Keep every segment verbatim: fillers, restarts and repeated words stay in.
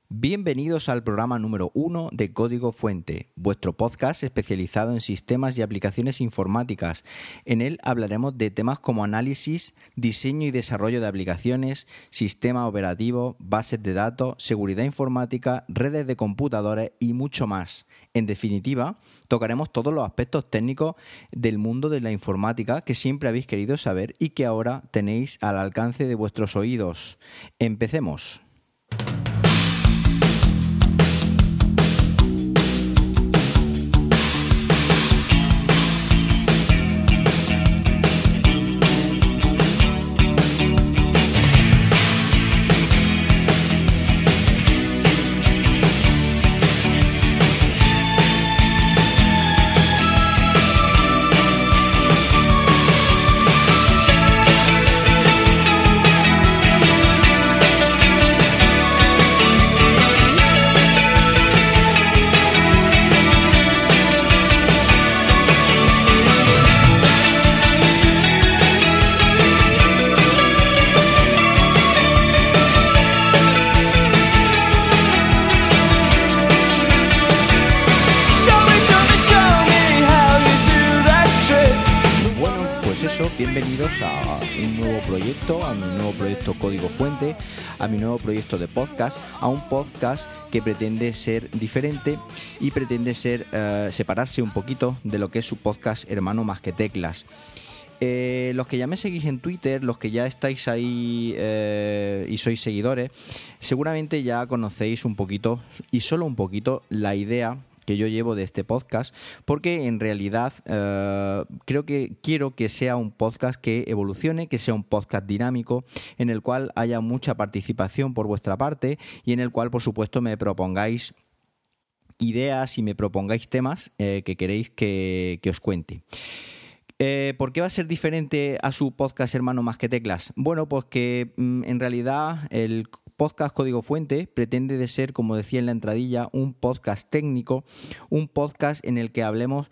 Bienvenidos al programa número uno de Código Fuente, vuestro podcast especializado en sistemas y aplicaciones informáticas. En él hablaremos de temas como análisis, diseño y desarrollo de aplicaciones, sistema operativo, bases de datos, seguridad informática, redes de computadores y mucho más. En definitiva, tocaremos todos los aspectos técnicos del mundo de la informática que siempre habéis querido saber y que ahora tenéis al alcance de vuestros oídos. Empecemos. Bienvenidos a un nuevo proyecto, a mi nuevo proyecto Código Fuente, a mi nuevo proyecto de podcast, a un podcast que pretende ser diferente y pretende ser uh, separarse un poquito de lo que es su podcast hermano Más que Teclas. Eh, los que ya me seguís en Twitter, los que ya estáis ahí eh, y sois seguidores, seguramente ya conocéis un poquito, y solo un poquito, la idea que yo llevo de este podcast, porque en realidad uh, creo que quiero que sea un podcast que evolucione, que sea un podcast dinámico, en el cual haya mucha participación por vuestra parte y en el cual, por supuesto, me propongáis ideas y me propongáis temas eh, que queréis que, que os cuente. Eh, ¿Por qué va a ser diferente a su podcast hermano Más que Teclas? Bueno, pues que mm, en realidad el podcast Código Fuente pretende de ser, como decía en la entradilla, un podcast técnico, un podcast en el que hablemos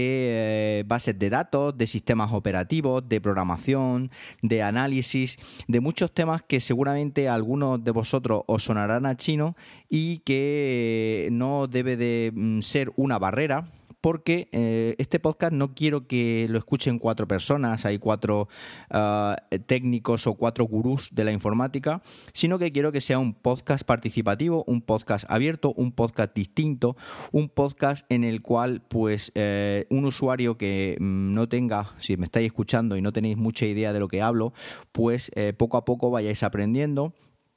de eh, bases de datos, de sistemas operativos, de programación, de análisis, de muchos temas que seguramente a algunos de vosotros os sonarán a chino y que no debe de mm, ser una barrera, porque eh, este podcast no quiero que lo escuchen cuatro personas, hay cuatro uh, técnicos o cuatro gurús de la informática, sino que quiero que sea un podcast participativo, un podcast abierto, un podcast distinto, un podcast en el cual pues eh, un usuario que mm, no tenga, si me estáis escuchando y no tenéis mucha idea de lo que hablo, pues eh, poco a poco vayáis aprendiendo.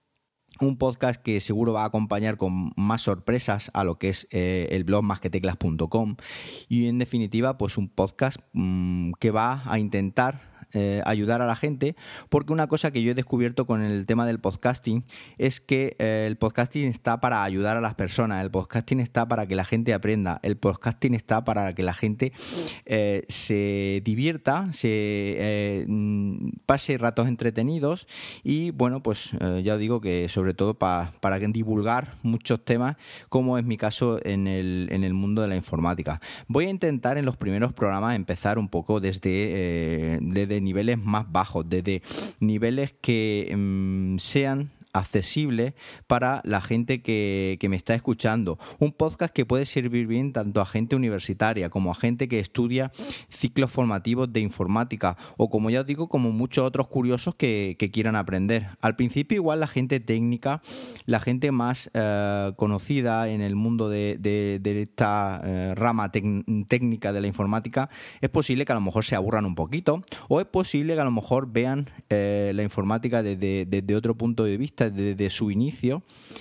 Un podcast que seguro va a acompañar con más sorpresas a lo que es eh, el blog más que teclas punto com y en definitiva pues un podcast mmm, que va a intentar Eh, ayudar a la gente, porque una cosa que yo he descubierto con el tema del podcasting es que eh, el podcasting está para ayudar a las personas, el podcasting está para que la gente aprenda, el podcasting está para que la gente eh, se divierta, se eh, pase ratos entretenidos y bueno, pues eh, ya os digo que sobre todo pa, para divulgar muchos temas, como es mi caso en el, en el mundo de la informática. Voy a intentar en los primeros programas empezar un poco desde, eh, desde niveles más bajos, desde niveles que mmm, sean accesible para la gente que, que me está escuchando. Un podcast que puede servir bien tanto a gente universitaria como a gente que estudia ciclos formativos de informática o, como ya os digo, como muchos otros curiosos que, que quieran aprender. Al principio igual la gente técnica, la gente más eh, conocida en el mundo de, de, de esta eh, rama tec- técnica de la informática, es posible que a lo mejor se aburran un poquito o es posible que a lo mejor vean eh, la informática desde, desde otro punto de vista, desde su inicio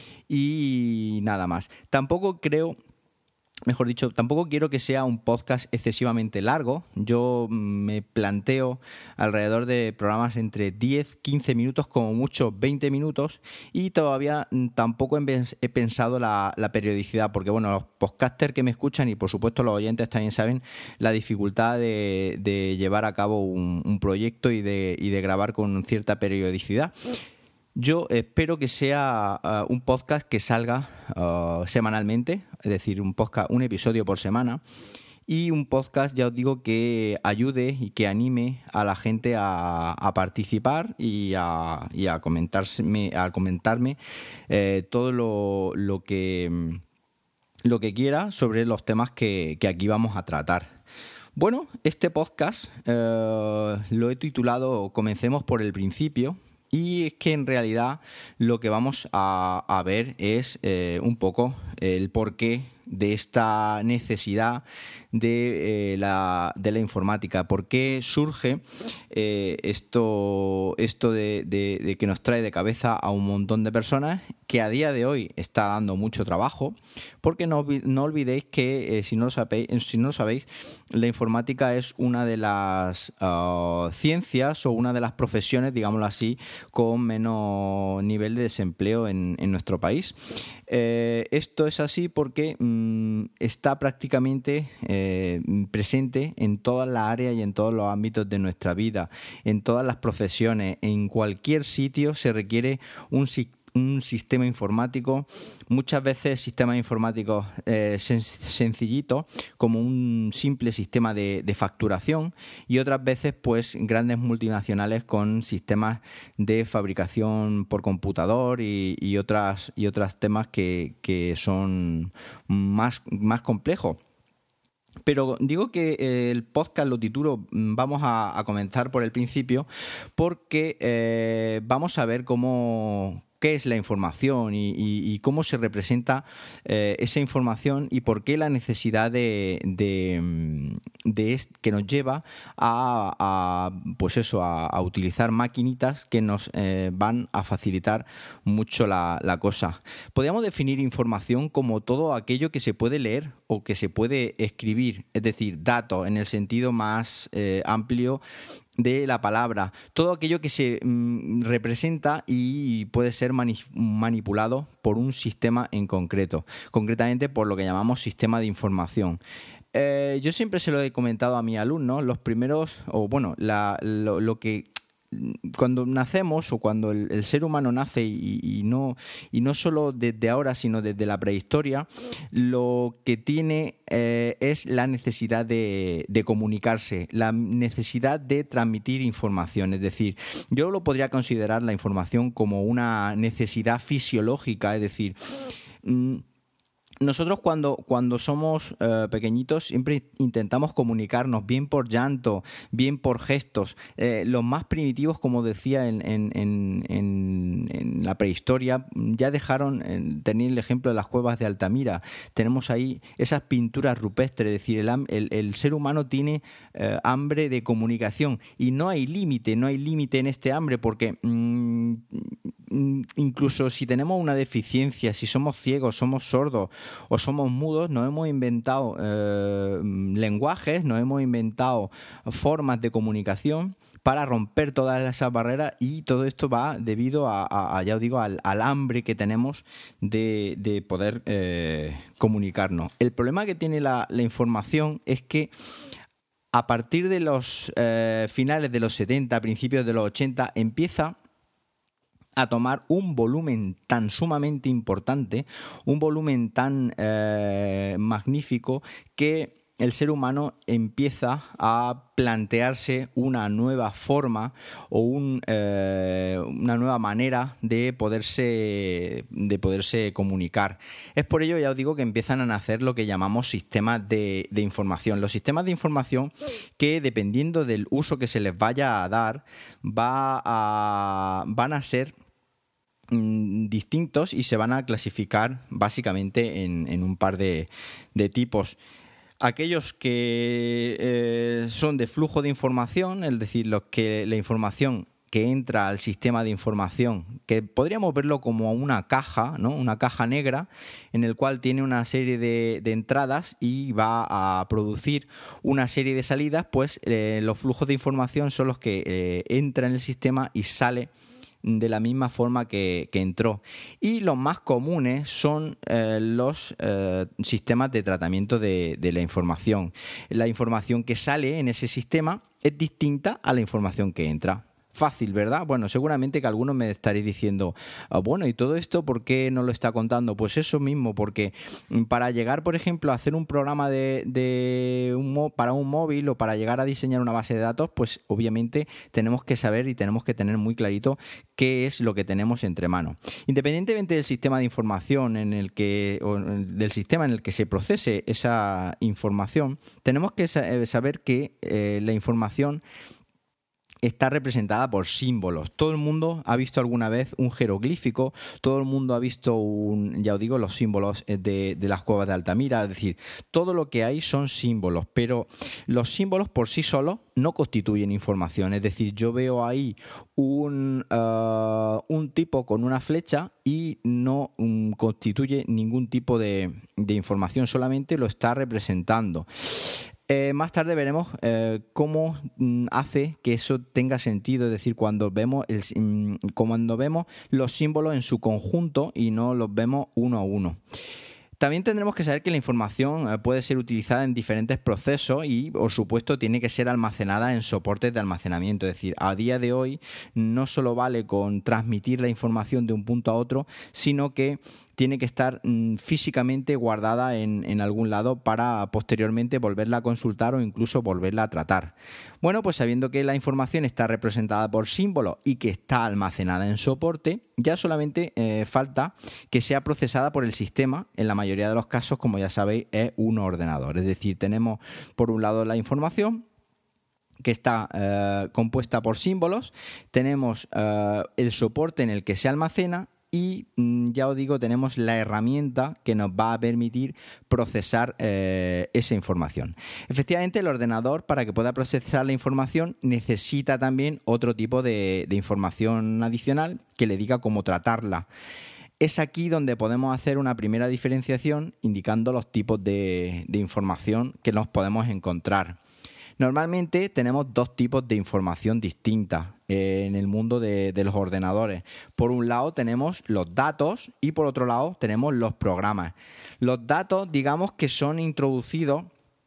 y nada más. Tampoco creo, mejor dicho, tampoco quiero que sea un podcast excesivamente largo. Yo me planteo alrededor de programas entre diez, quince minutos, como mucho veinte minutos, y todavía tampoco he pensado la, la periodicidad, porque bueno, los podcasters que me escuchan y por supuesto los oyentes también saben la dificultad de, de llevar a cabo un, un proyecto y de, y de grabar con cierta periodicidad. Yo espero que sea uh, un podcast que salga uh, semanalmente, es decir, un podcast, un episodio por semana, y un podcast, ya os digo, que ayude y que anime a la gente a, a participar y a, y a comentarme, a comentarme eh, todo lo, lo que lo que quiera sobre los temas que, que aquí vamos a tratar. Bueno, este podcast eh, lo he titulado Comencemos por el principio, y es que en realidad lo que vamos a, a ver es eh, un poco el porqué de esta necesidad de, eh, la, de la informática. ¿Por qué surge eh, esto, esto de, de, de que nos trae de cabeza a un montón de personas, que a día de hoy está dando mucho trabajo? Porque no, no olvidéis que, eh, si, no lo sabéis, si no lo sabéis, la informática es una de las uh, ciencias o una de las profesiones, digámoslo así, con menos nivel de desempleo en, en nuestro país. Eh, esto es así porque mmm, está prácticamente eh, presente en todas las áreas y en todos los ámbitos de nuestra vida, en todas las profesiones. En cualquier sitio se requiere un sistema un sistema informático, muchas veces sistemas informáticos eh, sen- sencillitos, como un simple sistema de, de facturación, y otras veces pues grandes multinacionales con sistemas de fabricación por computador y, y otras y otros temas que, que son más, más complejos. Pero digo que el podcast lo titulo Vamos a, a comenzar por el principio, porque eh, vamos a ver cómo qué es la información y, y, y cómo se representa eh, esa información, y por qué la necesidad de, de, de est- que nos lleva a, a pues eso a, a utilizar maquinitas que nos eh, van a facilitar mucho la, la cosa. Podríamos definir información como todo aquello que se puede leer o que se puede escribir, es decir, datos en el sentido más eh, amplio de la palabra, todo aquello que se mm, representa y puede ser mani- manipulado por un sistema en concreto, concretamente por lo que llamamos sistema de información. Eh, yo siempre se lo he comentado a mis alumnos, los primeros, o bueno, la, lo, lo que cuando nacemos, o cuando el, el ser humano nace, y, y no y no solo desde ahora, sino desde la prehistoria, lo que tiene eh, es la necesidad de, de comunicarse, la necesidad de transmitir información. Es decir, yo lo podría considerar la información como una necesidad fisiológica, es decir, mmm, nosotros cuando, cuando somos eh, pequeñitos siempre intentamos comunicarnos, bien por llanto, bien por gestos. Eh, los más primitivos, como decía en, en, en, en, en la prehistoria, ya dejaron, eh, tener el ejemplo de las cuevas de Altamira. Tenemos ahí esas pinturas rupestres, es decir, el, el, el ser humano tiene eh, hambre de comunicación, y no hay límite, no hay límite en este hambre, porque mmm, incluso si tenemos una deficiencia, si somos ciegos, somos sordos o somos mudos, nos hemos inventado eh, lenguajes, nos hemos inventado formas de comunicación para romper todas esas barreras, y todo esto va debido a, a, a ya os digo, al, al hambre que tenemos de, de poder eh, comunicarnos. El problema que tiene la, la información es que a partir de los eh, finales de los setenta, principios de los ochenta, empieza a tomar un volumen tan sumamente importante, un volumen tan eh, magnífico, que el ser humano empieza a plantearse una nueva forma o un, eh, una nueva manera de poderse, de poderse comunicar. Es por ello, ya os digo, que empiezan a nacer lo que llamamos sistemas de, de información. Los sistemas de información que, dependiendo del uso que se les vaya a dar, va a, van a ser distintos, y se van a clasificar básicamente en, en un par de, de tipos. Aquellos que eh, son de flujo de información, es decir, los que la información que entra al sistema de información, que podríamos verlo como una caja, ¿no? Una caja negra en el cual tiene una serie de, de entradas y va a producir una serie de salidas, pues eh, los flujos de información son los que eh, entran en el sistema y sale de la misma forma que, que entró. Y los más comunes son eh, los eh, sistemas de tratamiento de, de la información. La información que sale en ese sistema es distinta a la información que entra. fácil, ¿verdad? Bueno, seguramente que algunos me estaréis diciendo, ah, bueno, ¿y todo esto por qué no lo está contando? Pues eso mismo, porque para llegar, por ejemplo, a hacer un programa de, de un mo- para un móvil o para llegar a diseñar una base de datos, pues obviamente tenemos que saber y tenemos que tener muy clarito qué es lo que tenemos entre manos. Independientemente del sistema de información en el que, o del sistema en el que se procese esa información, tenemos que saber que eh, la información está representada por símbolos. Todo el mundo ha visto alguna vez un jeroglífico, todo el mundo ha visto, un, ya os digo, los símbolos de, de las cuevas de Altamira, es decir, todo lo que hay son símbolos, pero los símbolos por sí solos no constituyen información, es decir, yo veo ahí un, uh, un tipo con una flecha y no um, constituye ningún tipo de, de información, solamente lo está representando. Eh, más tarde veremos eh, cómo mm, hace que eso tenga sentido, es decir, cuando vemos, el, mm, cuando vemos los símbolos en su conjunto y no los vemos uno a uno. También tendremos que saber que la información eh, puede ser utilizada en diferentes procesos y, por supuesto, tiene que ser almacenada en soportes de almacenamiento. Es decir, a día de hoy no solo vale con transmitir la información de un punto a otro, sino que tiene que estar mm, físicamente guardada en, en algún lado para posteriormente volverla a consultar o incluso volverla a tratar. Bueno, pues sabiendo que la información está representada por símbolos y que está almacenada en soporte, ya solamente eh, falta que sea procesada por el sistema. En la mayoría de los casos, como ya sabéis, es un ordenador. Es decir, tenemos por un lado la información que está eh, compuesta por símbolos, tenemos eh, el soporte en el que se almacena y ya os digo, tenemos la herramienta que nos va a permitir procesar eh, esa información. Efectivamente, el ordenador, para que pueda procesar la información, necesita también otro tipo de, de información adicional que le diga cómo tratarla. Es aquí donde podemos hacer una primera diferenciación indicando los tipos de, de información que nos podemos encontrar. Normalmente tenemos dos tipos de información distintas eh, en el mundo de, de los ordenadores. Por un lado tenemos los datos y por otro lado tenemos los programas. Los datos, digamos que son introducidos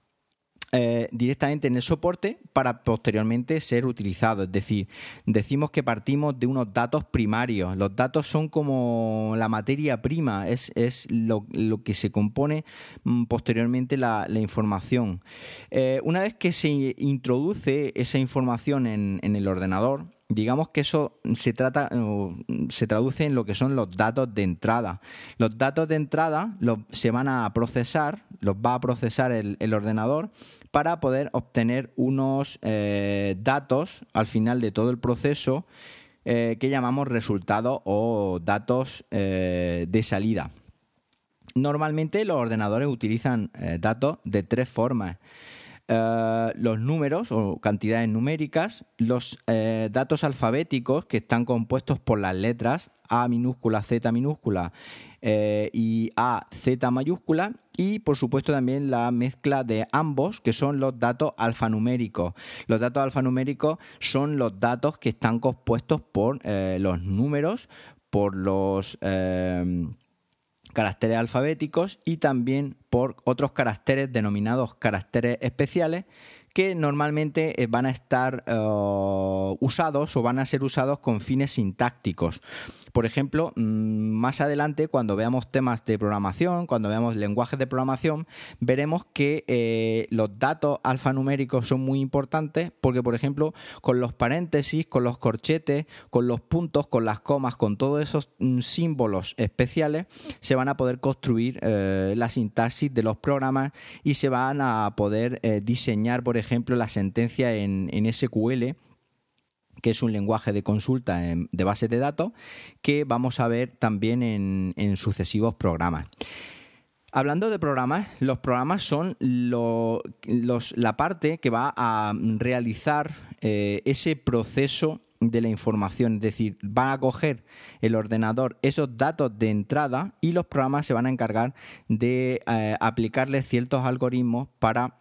Eh, directamente en el soporte para posteriormente ser utilizados. Es decir, decimos que partimos de unos datos primarios. Los datos son como la materia prima, es, es lo, lo que se compone mm, posteriormente la, la información. Eh, una vez que se introduce esa información en, en el ordenador, digamos que eso se trata, se traduce en lo que son los datos de entrada. Los datos de entrada los, se van a procesar, los va a procesar el, el ordenador para poder obtener unos eh, datos al final de todo el proceso eh, que llamamos resultados o datos eh, de salida. Normalmente los ordenadores utilizan eh, datos de tres formas. Uh, los números o cantidades numéricas, los eh, datos alfabéticos que están compuestos por las letras A minúscula, Z minúscula eh, y A, Z mayúscula, y por supuesto también la mezcla de ambos, que son los datos alfanuméricos. Los datos alfanuméricos son los datos que están compuestos por eh, los números, por los Eh, caracteres alfabéticos y también por otros caracteres denominados caracteres especiales que normalmente van a estar uh, usados o van a ser usados con fines sintácticos. Por ejemplo, más adelante, cuando veamos temas de programación, cuando veamos lenguajes de programación, veremos que eh, los datos alfanuméricos son muy importantes porque, por ejemplo, con los paréntesis, con los corchetes, con los puntos, con las comas, con todos esos mm, símbolos especiales, se van a poder construir eh, la sintaxis de los programas y se van a poder eh, diseñar, por ejemplo, la sentencia en, en ese cu ele, que es un lenguaje de consulta en, de bases de datos, que vamos a ver también en, en sucesivos programas. Hablando de programas, los programas son lo, los, la parte que va a realizar eh, ese proceso de la información, es decir, van a coger el ordenador esos datos de entrada y los programas se van a encargar de eh, aplicarles ciertos algoritmos para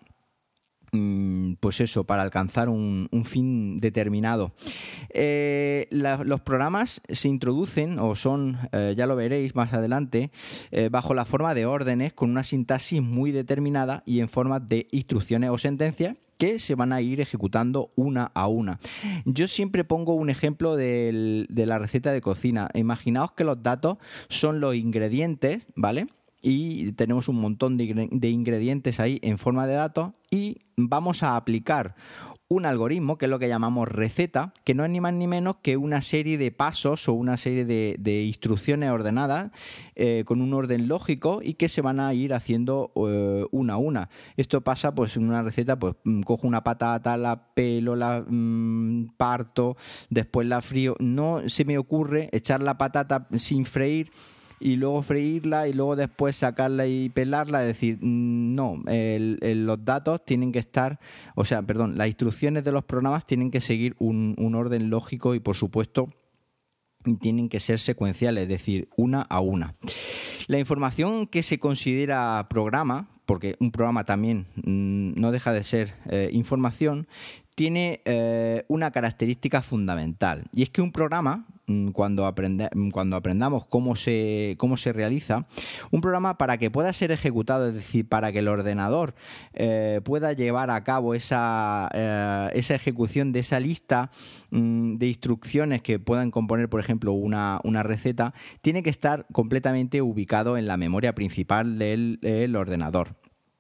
pues eso, para alcanzar un, un fin determinado. Eh, la, los programas se introducen o son, eh, ya lo veréis más adelante, eh, bajo la forma de órdenes con una sintaxis muy determinada y en forma de instrucciones o sentencias que se van a ir ejecutando una a una. Yo siempre pongo un ejemplo del, de la receta de cocina. Imaginaos que los datos son los ingredientes, ¿vale? Y tenemos un montón de, de ingredientes ahí en forma de datos y vamos a aplicar un algoritmo, que es lo que llamamos receta, que no es ni más ni menos que una serie de pasos o una serie de, de instrucciones ordenadas eh, con un orden lógico y que se van a ir haciendo eh, una a una. Esto pasa, pues en una receta, pues cojo una patata, la pelo, la mmm, parto, después la frío. No se me ocurre echar la patata sin freír y luego freírla y luego después sacarla y pelarla. Es decir, no, el, el, los datos tienen que estar, o sea, perdón, las instrucciones de los programas tienen que seguir un, un orden lógico y, por supuesto, tienen que ser secuenciales, es decir, una a una. La información que se considera programa, porque un programa también mmm, no deja de ser eh, información, tiene eh, una característica fundamental, y es que un programa, cuando, aprende, cuando aprendamos cómo se, cómo se realiza, un programa, para que pueda ser ejecutado, es decir, para que el ordenador eh, pueda llevar a cabo esa, eh, esa ejecución de esa lista mm, de instrucciones que puedan componer, por ejemplo, una, una receta, tiene que estar completamente ubicado en la memoria principal del, del ordenador.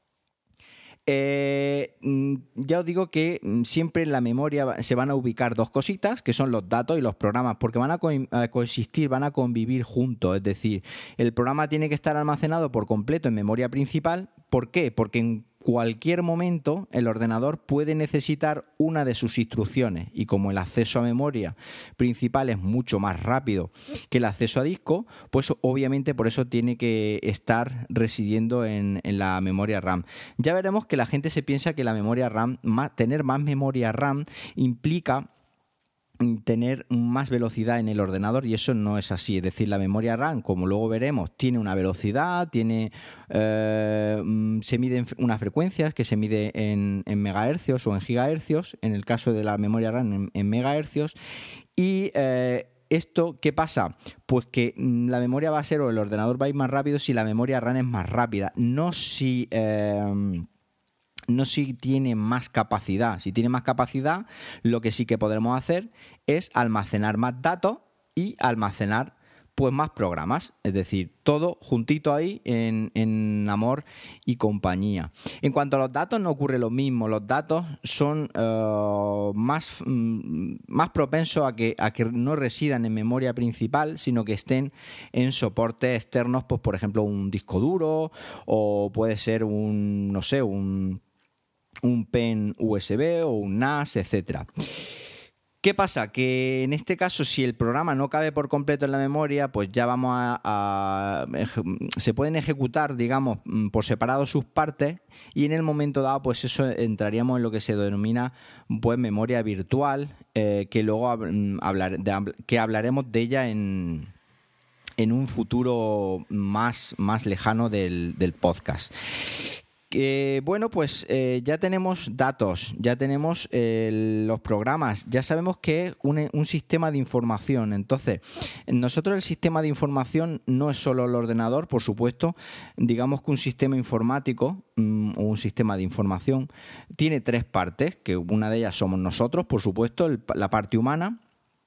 Eh, ya os digo que siempre en la memoria se van a ubicar dos cositas, que son los datos y los programas, porque van a, co- a coexistir, van a convivir juntos. Es decir, el programa tiene que estar almacenado por completo en memoria principal. ¿Por qué? Porque en cualquier momento el ordenador puede necesitar una de sus instrucciones, y como el acceso a memoria principal es mucho más rápido que el acceso a disco, pues obviamente por eso tiene que estar residiendo en, en la memoria RAM. Ya veremos que la gente se piensa que la memoria RAM, más, tener más memoria RAM implica tener más velocidad en el ordenador, y eso no es así. Es decir, la memoria RAM, como luego veremos, tiene una velocidad, tiene eh, se mide en unas frecuencias que se mide en, en megahercios o en gigahercios, en el caso de la memoria RAM en, en megahercios, y eh, ¿esto qué pasa? Pues que la memoria va a ser, o el ordenador va a ir más rápido si la memoria RAM es más rápida, no si eh, no si tiene más capacidad. Si tiene más capacidad, lo que sí que podremos hacer es almacenar más datos y almacenar pues más programas, es decir, todo juntito ahí en, en amor y compañía. En cuanto a los datos, no ocurre lo mismo. Los datos son uh, más, mm, más propensos a que, a que no residan en memoria principal, sino que estén en soportes externos, pues por ejemplo un disco duro, o puede ser un, no sé, un un pen U S B o un N A S, etcétera. ¿Qué pasa? Que en este caso, si el programa no cabe por completo en la memoria, pues ya vamos a, a se pueden ejecutar, digamos, por separado sus partes, y en el momento dado, pues eso entraríamos en lo que se denomina pues memoria virtual, eh, que luego hablar, de, que hablaremos de ella en en un futuro más, más lejano del, del podcast. Eh, bueno, pues eh, ya tenemos datos, ya tenemos eh, los programas, ya sabemos que es un, un sistema de información. Entonces, nosotros el sistema de información no es solo el ordenador, por supuesto. Digamos que un sistema informático mm, o un sistema de información tiene tres partes, que una de ellas somos nosotros, por supuesto, el, la parte humana.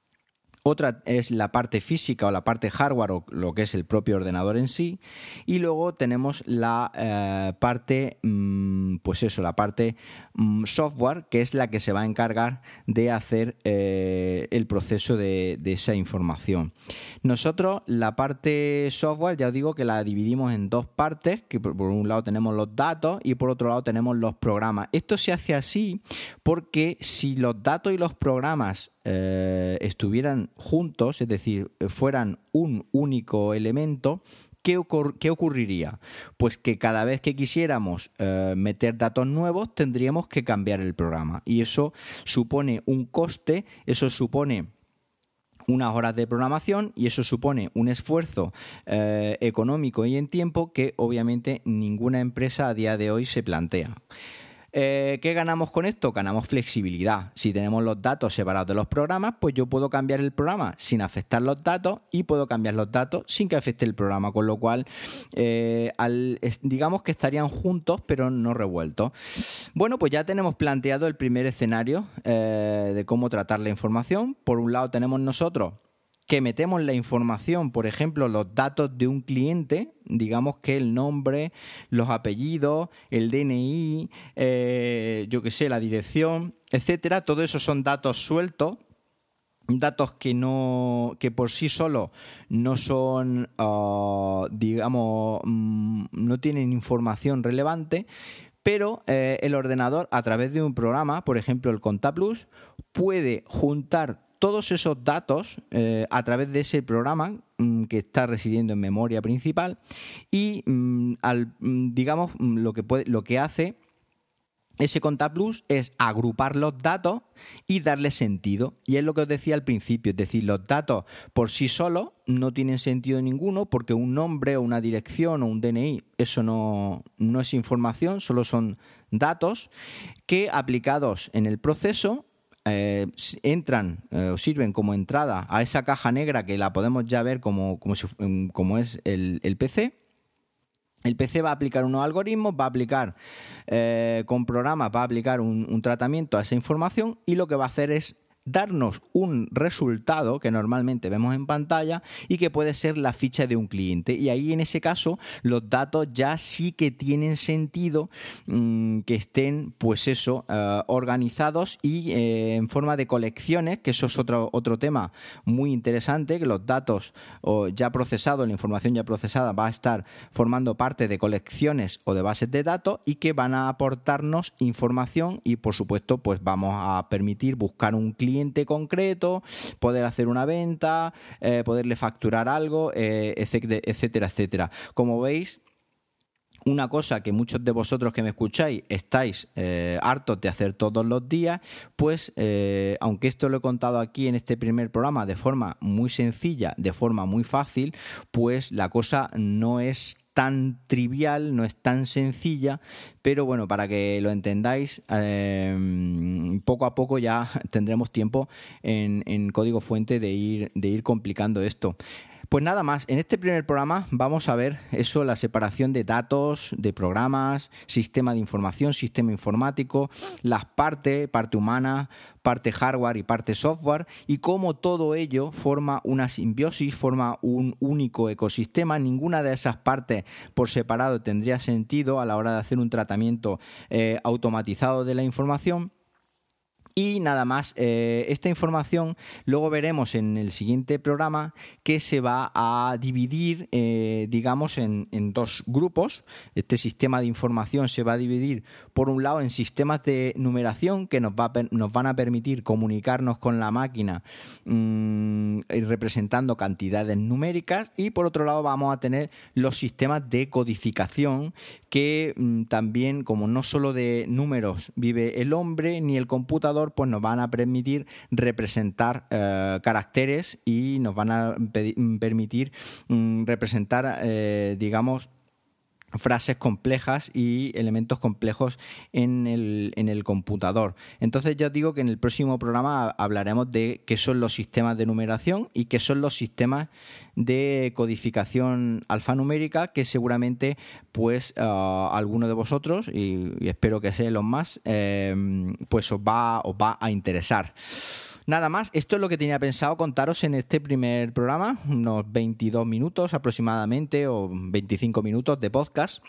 Otra es la parte física o la parte hardware, o lo que es el propio ordenador en sí. Y luego tenemos la eh, parte, mmm, pues eso, la parte mmm, software, que es la que se va a encargar de hacer eh, el proceso de, de esa información. Nosotros la parte software, ya os digo que la dividimos en dos partes, que por, por un lado tenemos los datos y por otro lado tenemos los programas. Esto se hace así porque si los datos y los programas eh, estuvieran juntos, es decir, fueran un único elemento, ¿qué, ocur- qué ocurriría? Pues que cada vez que quisiéramos eh, meter datos nuevos, tendríamos que cambiar el programa. Y eso supone un coste, eso supone unas horas de programación, y eso supone un esfuerzo eh, económico y en tiempo que obviamente ninguna empresa a día de hoy se plantea. Eh, ¿Qué ganamos con esto? Ganamos flexibilidad. Si tenemos los datos separados de los programas, pues yo puedo cambiar el programa sin afectar los datos y puedo cambiar los datos sin que afecte el programa, con lo cual eh, al, es, digamos que estarían juntos pero no revueltos. Bueno, pues ya tenemos planteado el primer escenario eh, de cómo tratar la información. Por un lado tenemos nosotros que metemos la información, por ejemplo, los datos de un cliente, digamos que el nombre, los apellidos, el D N I, eh, yo qué sé, la dirección, etcétera. Todo eso son datos sueltos, datos que no, que por sí solos no son, uh, digamos, mm, no tienen información relevante. Pero eh, el ordenador, a través de un programa, por ejemplo el ContaPlus, puede juntar todos esos datos eh, a través de ese programa mmm, que está residiendo en memoria principal y, mmm, al, mmm, digamos, mmm, lo que puede, lo que hace ese ContaPlus es agrupar los datos y darle sentido. Y es lo que os decía al principio, es decir, los datos por sí solos no tienen sentido ninguno porque un nombre o una dirección o un D N I, eso no, no es información, solo son datos que aplicados en el proceso Eh, entran eh, o sirven como entrada a esa caja negra que la podemos ya ver como, como, si, como es el, el P C. El P C va a aplicar unos algoritmos, va a aplicar eh, con programas, va a aplicar un, un tratamiento a esa información y lo que va a hacer es darnos un resultado que normalmente vemos en pantalla y que puede ser la ficha de un cliente. Y ahí en ese caso los datos ya sí que tienen sentido mmm, que estén pues eso uh, organizados y eh, en forma de colecciones, que eso es otro, otro tema muy interesante, que los datos oh, ya procesados, la información ya procesada va a estar formando parte de colecciones o de bases de datos y que van a aportarnos información y por supuesto pues vamos a permitir buscar un cliente concreto, poder hacer una venta, eh, poderle facturar algo, eh, etcétera, etcétera, etcétera. Como veis, una cosa que muchos de vosotros que me escucháis estáis eh, hartos de hacer todos los días, pues eh, aunque esto lo he contado aquí en este primer programa de forma muy sencilla, de forma muy fácil, pues la cosa no es tan trivial, no es tan sencilla, pero bueno, para que lo entendáis, eh, poco a poco ya tendremos tiempo en, en código fuente de ir, de ir complicando esto. Pues nada más, en este primer programa vamos a ver eso, la separación de datos, de programas, sistema de información, sistema informático, las partes, parte humana, parte hardware y parte software, y cómo todo ello forma una simbiosis, forma un único ecosistema. Ninguna de esas partes por separado tendría sentido a la hora de hacer un tratamiento eh, automatizado de la información. Y nada más, eh, esta información luego veremos en el siguiente programa que se va a dividir, eh, digamos, en, en dos grupos. Este sistema de información se va a dividir, por un lado, en sistemas de numeración que nos, va a, nos van a permitir comunicarnos con la máquina mmm, representando cantidades numéricas, y por otro lado vamos a tener los sistemas de codificación que mmm, también, como no solo de números vive el hombre ni el computador, pues nos van a permitir representar eh, caracteres y nos van a permitir mm, representar, eh, digamos, frases complejas y elementos complejos en el, en el computador. Entonces ya os digo que en el próximo programa hablaremos de qué son los sistemas de numeración y qué son los sistemas de codificación alfanumérica, que seguramente pues uh, alguno de vosotros, y, y espero que sean los más, eh, pues os va, os va a interesar. Nada más, esto es lo que tenía pensado contaros en este primer programa, unos veintidós minutos aproximadamente o veinticinco minutos de podcast.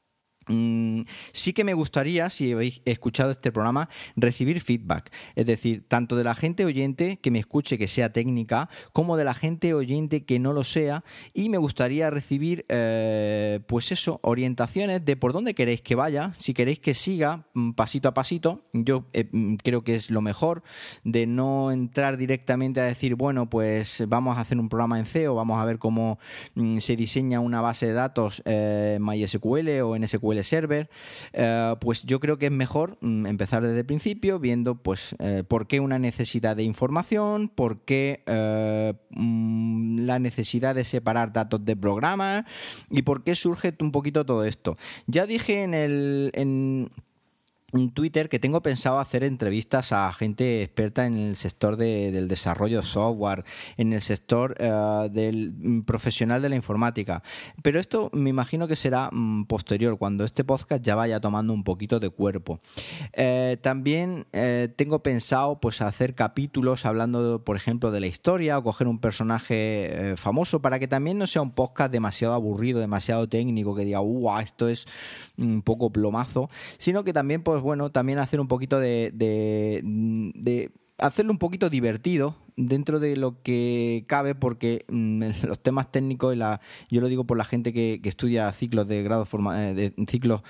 Mm, sí que me gustaría, si habéis escuchado este programa, recibir feedback, es decir, tanto de la gente oyente que me escuche que sea técnica, como de la gente oyente que no lo sea, y me gustaría recibir eh, pues eso, orientaciones de por dónde queréis que vaya, si queréis que siga pasito a pasito. Yo eh, creo que es lo mejor, de no entrar directamente a decir, bueno, pues vamos a hacer un programa en C o vamos a ver cómo mm, se diseña una base de datos eh, MySQL o en S Q L Server. Eh, pues yo creo que es mejor mm, empezar desde el principio viendo pues eh, por qué una necesidad de información, por qué eh, mm, la necesidad de separar datos de programas y por qué surge un poquito todo esto. Ya dije en el... En, un Twitter que tengo pensado hacer entrevistas a gente experta en el sector de, del desarrollo de software, en el sector uh, del profesional de la informática. Pero esto me imagino que será um, posterior, cuando este podcast ya vaya tomando un poquito de cuerpo. Eh, también eh, tengo pensado pues hacer capítulos hablando, por ejemplo, de la historia, o coger un personaje eh, famoso, para que también no sea un podcast demasiado aburrido, demasiado técnico, que diga, ¡uh, esto es un poco plomazo!, sino que también, pues bueno, también hacer un poquito de, de, de hacerlo un poquito divertido dentro de lo que cabe, porque mmm, los temas técnicos, y la, yo lo digo por la gente que, que estudia ciclos de grado forma, de ciclos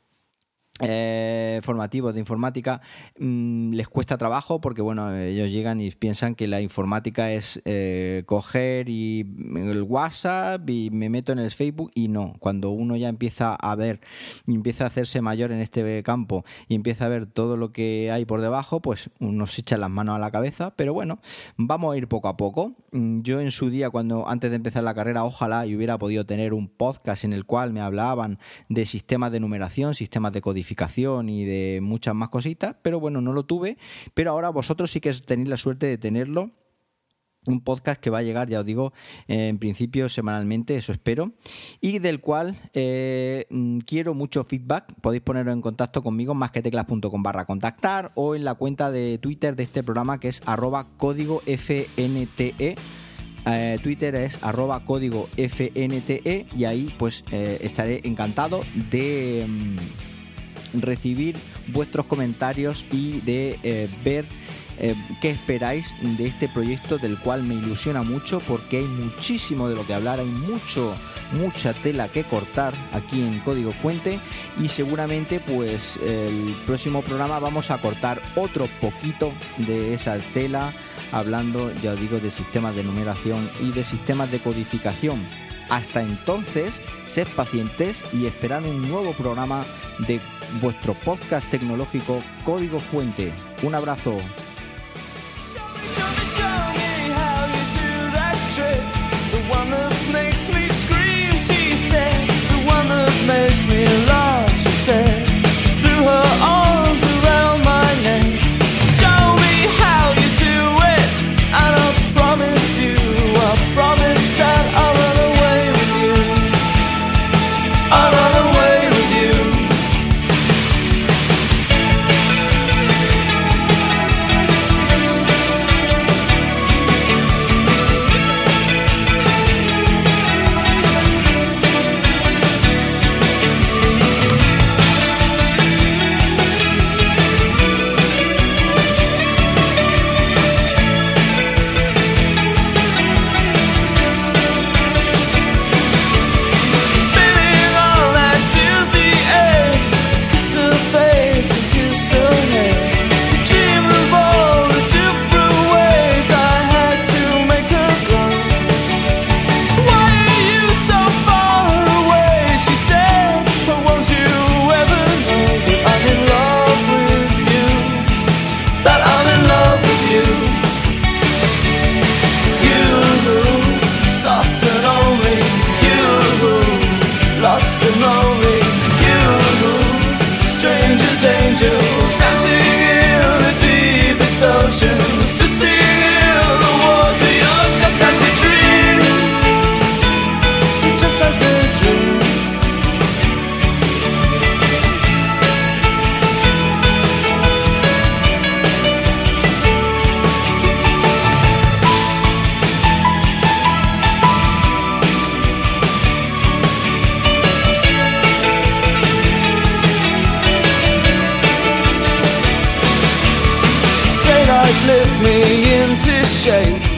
Eh, formativos de informática, mmm, les cuesta trabajo, porque bueno, ellos llegan y piensan que la informática es eh, coger y el WhatsApp y me meto en el Facebook, y no. Cuando uno ya empieza a ver y empieza a hacerse mayor en este campo y empieza a ver todo lo que hay por debajo, pues uno se echa las manos a la cabeza. Pero bueno, vamos a ir poco a poco. Yo en su día, cuando antes de empezar la carrera, ojalá y hubiera podido tener un podcast en el cual me hablaban de sistemas de numeración, sistemas de codificación y de muchas más cositas, pero bueno, no lo tuve. Pero ahora vosotros sí que tenéis la suerte de tenerlo. Un podcast que va a llegar, ya os digo, eh, en principio semanalmente, eso espero, y del cual eh, quiero mucho feedback. Podéis poneros en contacto conmigo en masqueteclas punto com barra contactar, o en la cuenta de Twitter de este programa, que es arroba código F N T E. Eh, Twitter es arroba código F N T E, y ahí pues eh, estaré encantado de mm, recibir vuestros comentarios y de eh, ver Eh, qué esperáis de este proyecto, del cual me ilusiona mucho, porque hay muchísimo de lo que hablar, hay mucho mucha tela que cortar aquí en Código Fuente, y seguramente pues el próximo programa vamos a cortar otro poquito de esa tela, hablando, ya os digo, de sistemas de numeración y de sistemas de codificación. Hasta entonces, sed pacientes y esperad un nuevo programa de vuestro podcast tecnológico Código Fuente. Un abrazo. Show me, show me how you do that trick. The one that makes me scream, she said. The one that makes me laugh, she said. Threw her arms around my neck. Show me how you do it, and I promise you, I promise that I'll run away with you. I'll run away with you. Angels dancing in the deepest oceans, twisting in the water. You're just like a dream, just like a dream. Lift me into shape.